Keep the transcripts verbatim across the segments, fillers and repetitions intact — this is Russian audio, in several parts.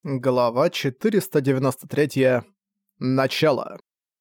Глава четыреста девяносто три. Начало.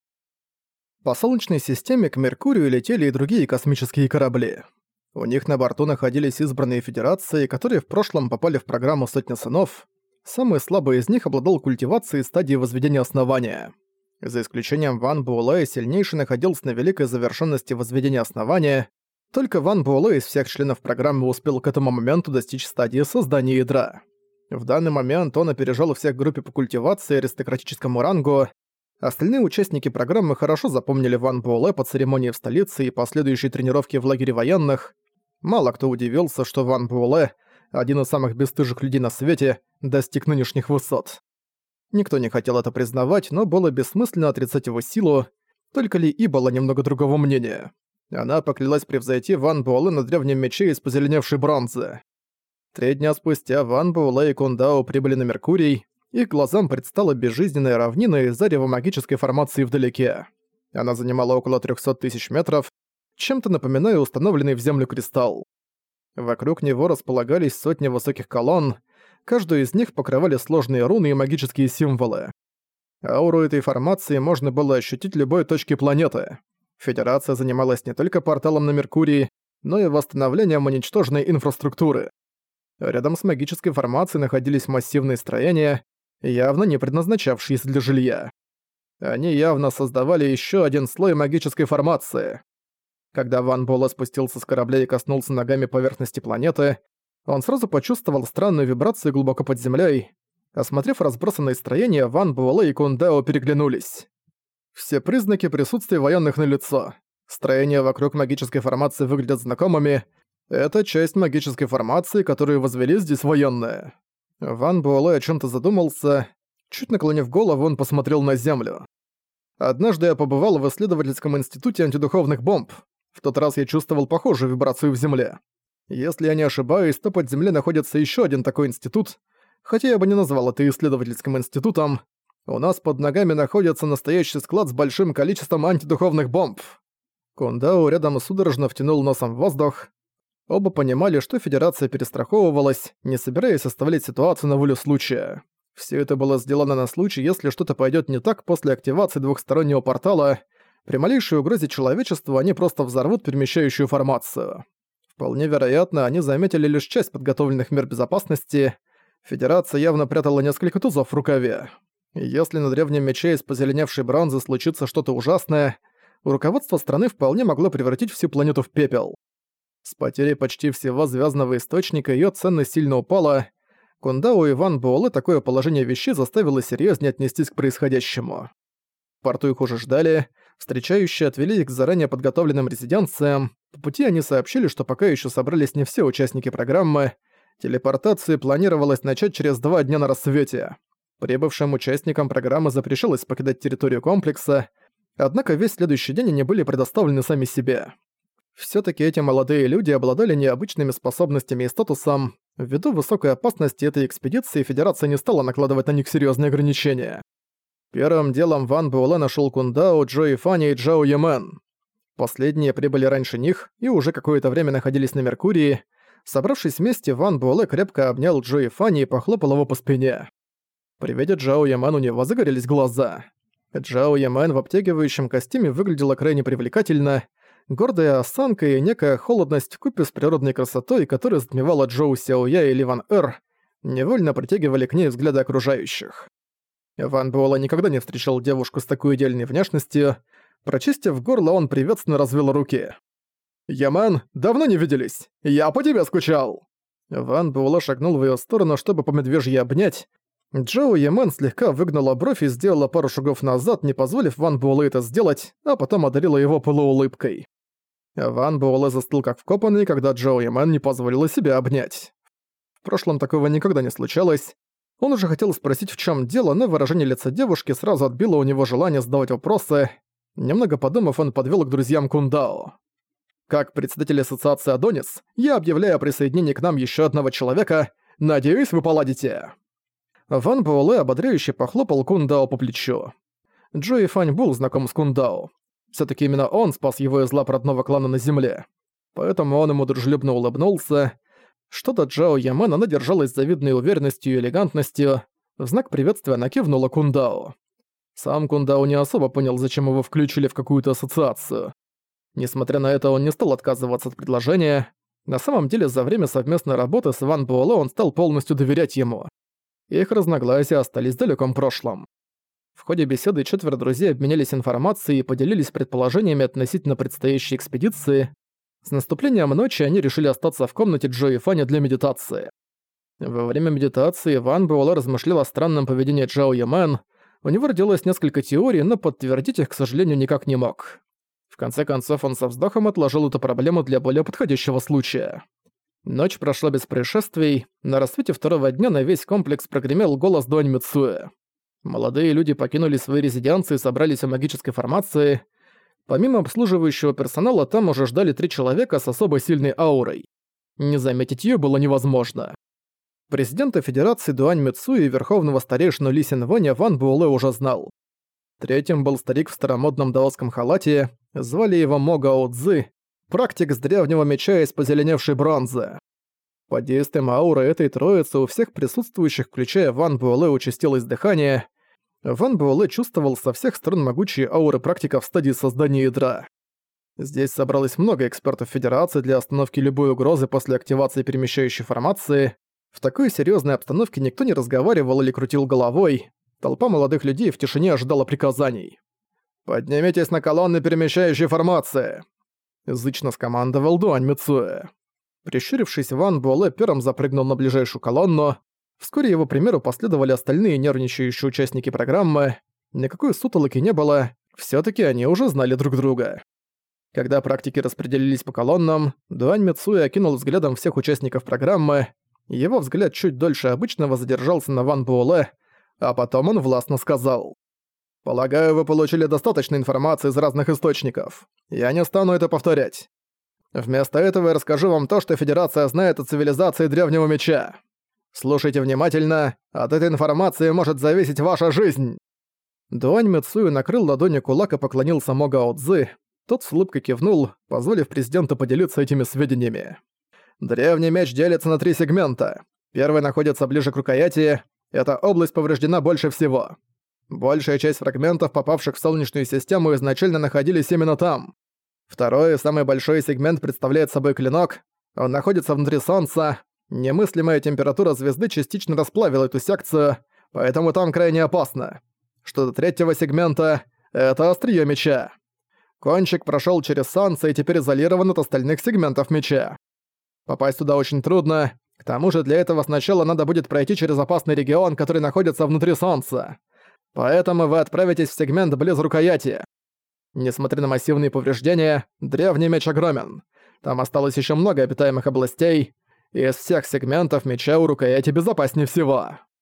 По Солнечной системе к Меркурию летели и другие космические корабли. У них на борту находились избранные Федерации, которые в прошлом попали в программу «Сотня сынов». Самый слабый из них обладал культивацией стадии возведения основания. За исключением Ван Буэлэ, сильнейший находился на великой завершенности возведения основания. Только Ван Буэлэ из всех членов программы успел к этому моменту достичь стадии создания ядра. В данный момент он опережал всех в группе по культивации и аристократическому рангу. Остальные участники программы хорошо запомнили Ван Буэлэ по церемонии в столице и последующей тренировке в лагере военных. Мало кто удивился, что Ван Буэлэ, один из самых бесстыжих людей на свете, достиг нынешних высот. Никто не хотел это признавать, но было бессмысленно отрицать его силу, только Ли И была немного другого мнения. Она поклялась превзойти Ван Буэлэ на древнем мече из позеленевшей бронзы. Три дня спустя Ван Буэлэ и Кун Дао прибыли на Меркурий, их глазам предстала безжизненная равнина и зарево магической формации вдалеке. Она занимала около трёхсот тысяч метров, чем-то напоминая установленный в землю кристалл. Вокруг него располагались сотни высоких колонн, каждую из них покрывали сложные руны и магические символы. Ауру этой формации можно было ощутить в любой точке планеты. Федерация занималась не только порталом на Меркурии, но и восстановлением уничтоженной инфраструктуры. Рядом с магической формацией находились массивные строения, явно не предназначавшиеся для жилья. Они явно создавали еще один слой магической формации. Когда Ван Буэлэ спустился с корабля и коснулся ногами поверхности планеты, он сразу почувствовал странную вибрацию глубоко под землей. Осмотрев разбросанные строения, Ван Буэлэ и Кун Дао переглянулись. Все признаки присутствия военных налицо. Строения вокруг магической формации выглядят знакомыми. Это часть магической формации, которую возвели здесь военные. Ван Буэлэ о чём-то задумался. Чуть наклонив голову, он посмотрел на землю. Однажды я побывал в исследовательском институте антидуховных бомб. В тот раз я чувствовал похожую вибрацию в земле. Если я не ошибаюсь, то под землей находится ещё один такой институт. Хотя я бы не назвал это исследовательским институтом. У нас под ногами находится настоящий склад с большим количеством антидуховных бомб. Кун Дао рядом судорожно втянул носом в воздух. Оба понимали, что Федерация перестраховывалась, не собираясь оставлять ситуацию на волю случая. Все это было сделано на случай, если что-то пойдет не так после активации двухстороннего портала. При малейшей угрозе человечеству они просто взорвут перемещающую формацию. Вполне вероятно, они заметили лишь часть подготовленных мер безопасности. Федерация явно прятала несколько тузов в рукаве. И если на древнем мече из позеленевшей бронзы случится что-то ужасное, руководство страны вполне могло превратить всю планету в пепел. С потерей почти всего звездного источника её ценность сильно упала. Кун Дао и Ван Буэлэ такое положение вещей заставило серьёзнее отнестись к происходящему. В порту их уже ждали, встречающие отвели их к заранее подготовленным резиденциям. По пути они сообщили, что пока ещё собрались не все участники программы. Телепортацию планировалось начать через два дня на рассвете. Прибывшим участникам программы запрещалось покидать территорию комплекса, однако весь следующий день они были предоставлены сами себе. Всё-таки эти молодые люди обладали необычными способностями и статусом. Ввиду высокой опасности этой экспедиции Федерация не стала накладывать на них серьёзные ограничения. Первым делом Ван Буэлэ нашёл Кун Дао, Джои Фаня и Джао Ямен. Последние прибыли раньше них и уже какое-то время находились на Меркурии. Собравшись вместе, Ван Буэлэ крепко обнял Джои Фаня и похлопал его по спине. При виде Джао Ямен у него загорелись глаза. Джао Ямен в обтягивающем костюме выглядела крайне привлекательно. Гордая осанка и некая холодность вкупе с природной красотой, которая затмевала Джоу Сяоя и Ли Ван Эр, невольно притягивали к ней взгляды окружающих. Ван Буэлэ никогда не встречал девушку с такой идеальной внешностью. Прочистив горло, он приветственно развел руки. «Ямен, давно не виделись! Я по тебе скучал!» Ван Буэлэ шагнул в её сторону, чтобы по медвежьи обнять. Джоу Ямен слегка выгнула бровь и сделала пару шагов назад, не позволив Ван Буэлэ это сделать, а потом одарила его полуулыбкой. Ван Буэлэ застыл как вкопанный, когда Джоу Ямен не позволила себя обнять. В прошлом такого никогда не случалось. Он уже хотел спросить, в чем дело, но выражение лица девушки сразу отбило у него желание задавать вопросы. Немного подумав, он подвел к друзьям Кун Дао. «Как председатель ассоциации Адонис, я объявляю о присоединении к нам еще одного человека. Надеюсь, вы поладите». Ван Буэлэ ободряюще похлопал Кун Дао по плечу. Джои Фань был знаком с Кун Дао. Всё-таки именно он спас его из лап родного клана на земле. Поэтому он ему дружелюбно улыбнулся. Что до Джао Ямен, она держалась с завидной уверенностью и элегантностью. В знак приветствия она кивнула Кундао. Сам Кундао не особо понял, зачем его включили в какую-то ассоциацию. Несмотря на это, он не стал отказываться от предложения. На самом деле, за время совместной работы с Ван Буэлэ он стал полностью доверять ему. Их разногласия остались в далеком прошлом. В ходе беседы четверо друзей обменялись информацией и поделились предположениями относительно предстоящей экспедиции. С наступлением ночи они решили остаться в комнате Джо и Фаня для медитации. Во время медитации Ван Буэлэ размышлял о странном поведении Джао Ямен. У него родилось несколько теорий, но подтвердить их, к сожалению, никак не мог. В конце концов, он со вздохом отложил эту проблему для более подходящего случая. Ночь прошла без происшествий. На рассвете второго дня на весь комплекс прогремел голос Дуань Мицуэ. Молодые люди покинули свои резиденции и собрались в магической формации. Помимо обслуживающего персонала, там уже ждали три человека с особо сильной аурой. Не заметить её было невозможно. Президента Федерации Дуань Мицуэ и верховного старейшину Ли Синвэня Ван Буэлэ уже знал. Третьим был старик в старомодном даосском халате, звали его Мо Гао Цзы, практик с древнего меча из позеленевшей бронзы. Под действием ауры этой троицы у всех присутствующих, включая Ван Буэлэ, участилось дыхание. Ван Буэлэ чувствовал со всех сторон могучие ауры практиков в стадии создания ядра. Здесь собралось много экспертов Федерации для остановки любой угрозы после активации перемещающей формации. В такой серьезной обстановке никто не разговаривал или крутил головой. Толпа молодых людей в тишине ожидала приказаний. «Поднимитесь на колонны перемещающей формации!» Зычно скомандовал Дуань Мицуэ. Прищурившись, Ван Буэлэ первым запрыгнул на ближайшую колонну. Вскоре его примеру последовали остальные нервничающие участники программы. Никакой сутолоки не было, всё-таки они уже знали друг друга. Когда практики распределились по колоннам, Дуань Мицуэ окинул взглядом всех участников программы. Его взгляд чуть дольше обычного задержался на Ван Буэлэ, а потом он властно сказал: «Полагаю, вы получили достаточно информации из разных источников. Я не стану это повторять. Вместо этого я расскажу вам то, что Федерация знает о цивилизации Древнего Меча. Слушайте внимательно, от этой информации может зависеть ваша жизнь». Дуань Мицуэ накрыл ладонью кулак и поклонился Мо Гао Цзы. Тот с улыбкой кивнул, позволив президенту поделиться этими сведениями. Древний меч делится на три сегмента. Первый находится ближе к рукояти. Эта область повреждена больше всего. Большая часть фрагментов, попавших в Солнечную систему, изначально находились именно там. Второй, самый большой сегмент представляет собой клинок. Он находится внутри Солнца. Немыслимая температура звезды частично расплавила эту секцию, поэтому там крайне опасно. Что до третьего сегмента, это острие меча. Кончик прошел через Солнце и теперь изолирован от остальных сегментов меча. Попасть туда очень трудно, к тому же для этого сначала надо будет пройти через опасный регион, который находится внутри Солнца. Поэтому вы отправитесь в сегмент близ рукояти. Несмотря на массивные повреждения, древний меч огромен. Там осталось еще много обитаемых областей, и из всех сегментов меча у рукояти безопаснее всего.